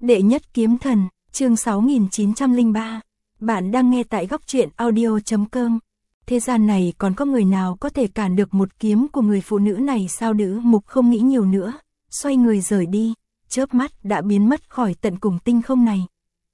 Đệ nhất kiếm thần, chương 6903. Bạn đang nghe tại góc truyện audio.com. Thế gian này còn có người nào có thể cản được một kiếm của người phụ nữ này sao? Nữ mục không nghĩ nhiều nữa, xoay người rời đi, chớp mắt đã biến mất khỏi tận cùng tinh không này.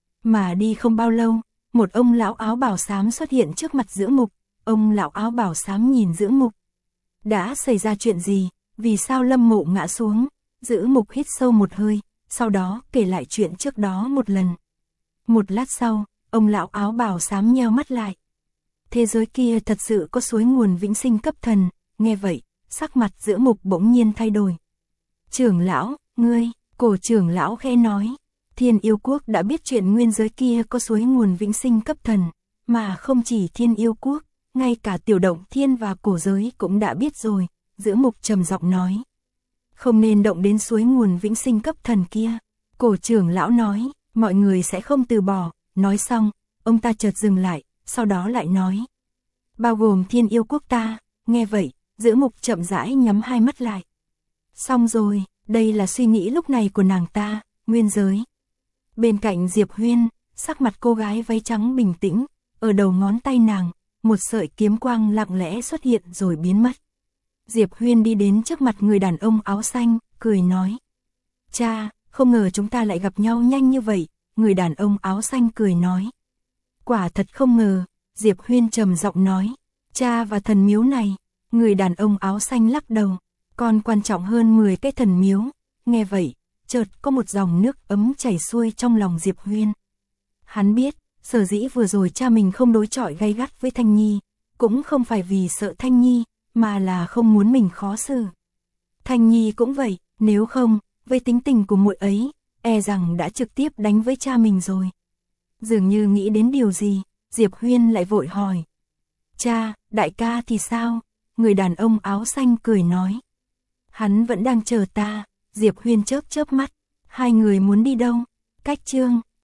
Mà đi không bao lâu, một ông lão áo bào xám xuất hiện trước mặt Dưỡng Mục. Ông lão áo bào xám nhìn Dưỡng Mục. Đã xảy ra chuyện gì? Vì sao Lâm Mộ ngã xuống? Dưỡng Mục hít sâu một hơi, sau đó kể lại chuyện trước đó một lần. Một lát sau, ông lão áo bào xám nheo mắt lại. Thế giới kia thật sự có suối nguồn vĩnh sinh cấp thần. Nghe vậy, sắc mặt Dưỡng Mục bỗng nhiên thay đổi. Trưởng lão, ngươi, cổ trưởng lão khẽ nói. Thiên Yêu Quốc đã biết chuyện nguyên giới kia có suối nguồn vĩnh sinh cấp thần, mà không chỉ Thiên Yêu Quốc, ngay cả Tiểu Động Thiên và cổ giới cũng đã biết rồi. Dưỡng Mục trầm giọng nói. Không nên động đến suối nguồn vĩnh sinh cấp thần kia. Cổ trưởng lão nói, mọi người sẽ không từ bỏ. Nói xong, ông ta chợt dừng lại, sau đó lại nói. Bao gồm Thiên Yêu Quốc ta. Nghe vậy, Dưỡng Mục chậm rãi nhắm hai mắt lại. Xong rồi, đây là suy nghĩ lúc này của nàng ta, nguyên giới. Bên cạnh Diệp Huyên, sắc mặt cô gái váy trắng bình tĩnh, ở đầu ngón tay nàng, một sợi kiếm quang lặng lẽ xuất hiện rồi biến mất. Diệp Huyên đi đến trước mặt người đàn ông áo xanh, cười nói. Cha, không ngờ chúng ta lại gặp nhau nhanh như vậy. Người đàn ông áo xanh cười nói. Quả thật không ngờ. Diệp Huyên trầm giọng nói. Cha và thần miếu này. Người đàn ông áo xanh lắc đầu. Còn quan trọng hơn 10 cái thần miếu. Nghe vậy, chợt có một dòng nước ấm chảy xuôi trong lòng Diệp Huyên. Hắn biết, sở dĩ vừa rồi cha mình không đối chọi gay gắt với Thanh Nhi, cũng không phải vì sợ Thanh Nhi, mà là không muốn mình khó xử. Thanh Nhi cũng vậy, nếu không, với tính tình của muội ấy, e rằng đã trực tiếp đánh với cha mình rồi. Dường như nghĩ đến điều gì, Diệp Huyên lại vội hỏi. Cha, đại ca thì sao? Người đàn ông áo xanh cười nói. Hắn vẫn đang chờ ta. Diệp Huyên chớp chớp mắt. Hai người muốn đi đâu? Cách chương